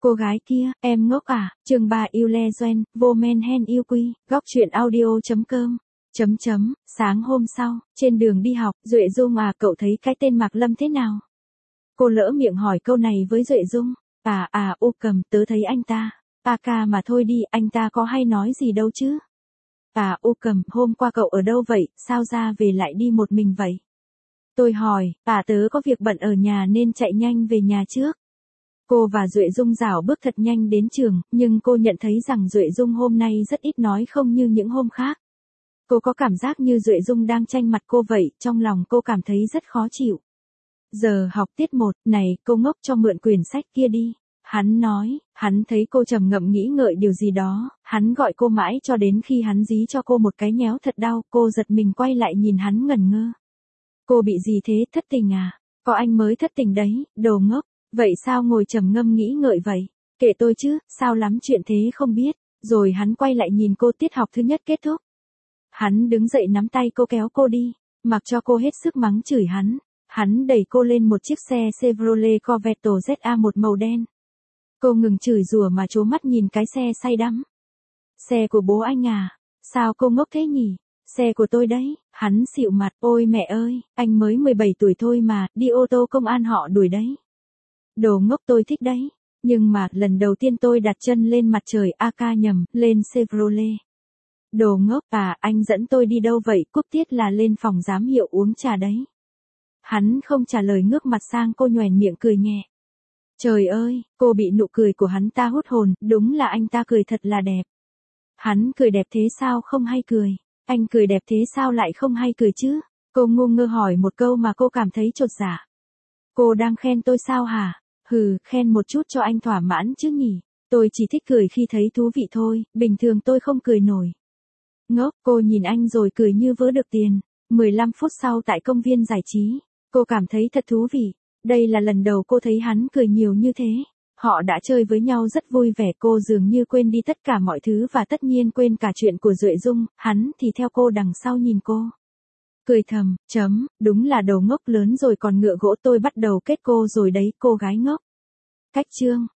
Cô gái kia, em ngốc à, chương 3 yêu le doen, vô men hen yêu quy, góc chuyện audio.com. Sáng hôm sau, trên đường đi học, Duệ Dung à, cậu thấy cái tên Mạc Lâm thế nào? Cô lỡ miệng hỏi câu này với Duệ Dung. Ô Cầm, tớ thấy anh ta. Ca mà thôi đi, anh ta có hay nói gì đâu chứ? Ô Cầm, hôm qua cậu ở đâu vậy, sao ra về lại đi một mình vậy? Tôi hỏi, tớ có việc bận ở nhà nên chạy nhanh về nhà trước. Cô và Duệ Dung rảo bước thật nhanh đến trường, nhưng cô nhận thấy rằng Duệ Dung hôm nay rất ít nói không như những hôm khác. Cô có cảm giác như Duệ Dung đang tranh mặt cô vậy, trong lòng cô cảm thấy rất khó chịu. Giờ học tiết 1, này, cô ngốc cho mượn quyển sách kia đi. Hắn nói, hắn thấy cô trầm ngâm nghĩ ngợi điều gì đó, hắn gọi cô mãi cho đến khi hắn dí cho cô một cái nhéo thật đau, cô giật mình quay lại nhìn hắn ngẩn ngơ. Cô bị gì thế, thất tình à? Có anh mới thất tình đấy, đồ ngốc. Vậy sao ngồi trầm ngâm nghĩ ngợi vậy? Kệ tôi chứ, sao lắm chuyện thế không biết. Rồi hắn quay lại nhìn cô tiết học thứ nhất kết thúc. Hắn đứng dậy nắm tay cô kéo cô đi, mặc cho cô hết sức mắng chửi hắn. Hắn đẩy cô lên một chiếc xe Chevrolet Corvette ZA1 màu đen. Cô ngừng chửi rủa mà trố mắt nhìn cái xe say đắm. Xe của bố anh à? Sao cô ngốc thế nhỉ? Xe của tôi đấy. Hắn xịu mặt, ôi mẹ ơi, anh mới 17 tuổi thôi mà, đi ô tô công an họ đuổi đấy. Đồ ngốc, tôi thích đấy. Nhưng mà, lần đầu tiên tôi đặt chân lên mặt trời, nhầm, lên Chevrolet. Đồ ngốc, anh dẫn tôi đi đâu vậy? Cúp tiết là lên phòng giám hiệu uống trà đấy. Hắn không trả lời, ngước mặt sang cô nhoẻn miệng cười nhẹ. Trời ơi, cô bị nụ cười của hắn ta hút hồn, đúng là anh ta cười thật là đẹp. Hắn cười đẹp thế sao không hay cười? Anh cười đẹp thế sao lại không hay cười chứ? Cô ngu ngơ hỏi một câu mà cô cảm thấy chột dạ. Cô đang khen tôi sao hả? Khen một chút cho anh thỏa mãn chứ nhỉ? Tôi chỉ thích cười khi thấy thú vị thôi, bình thường tôi không cười nổi. Ngốc, cô nhìn anh rồi cười như vớ được tiền. 15 phút sau tại công viên giải trí, cô cảm thấy thật thú vị. Đây là lần đầu cô thấy hắn cười nhiều như thế. Họ đã chơi với nhau rất vui vẻ, cô dường như quên đi tất cả mọi thứ và tất nhiên quên cả chuyện của Duệ Dung, hắn thì theo cô đằng sau nhìn cô. Cười thầm, đúng là đầu ngốc lớn rồi còn ngựa gỗ, tôi bắt đầu kết cô rồi đấy, cô gái ngốc. Cách chương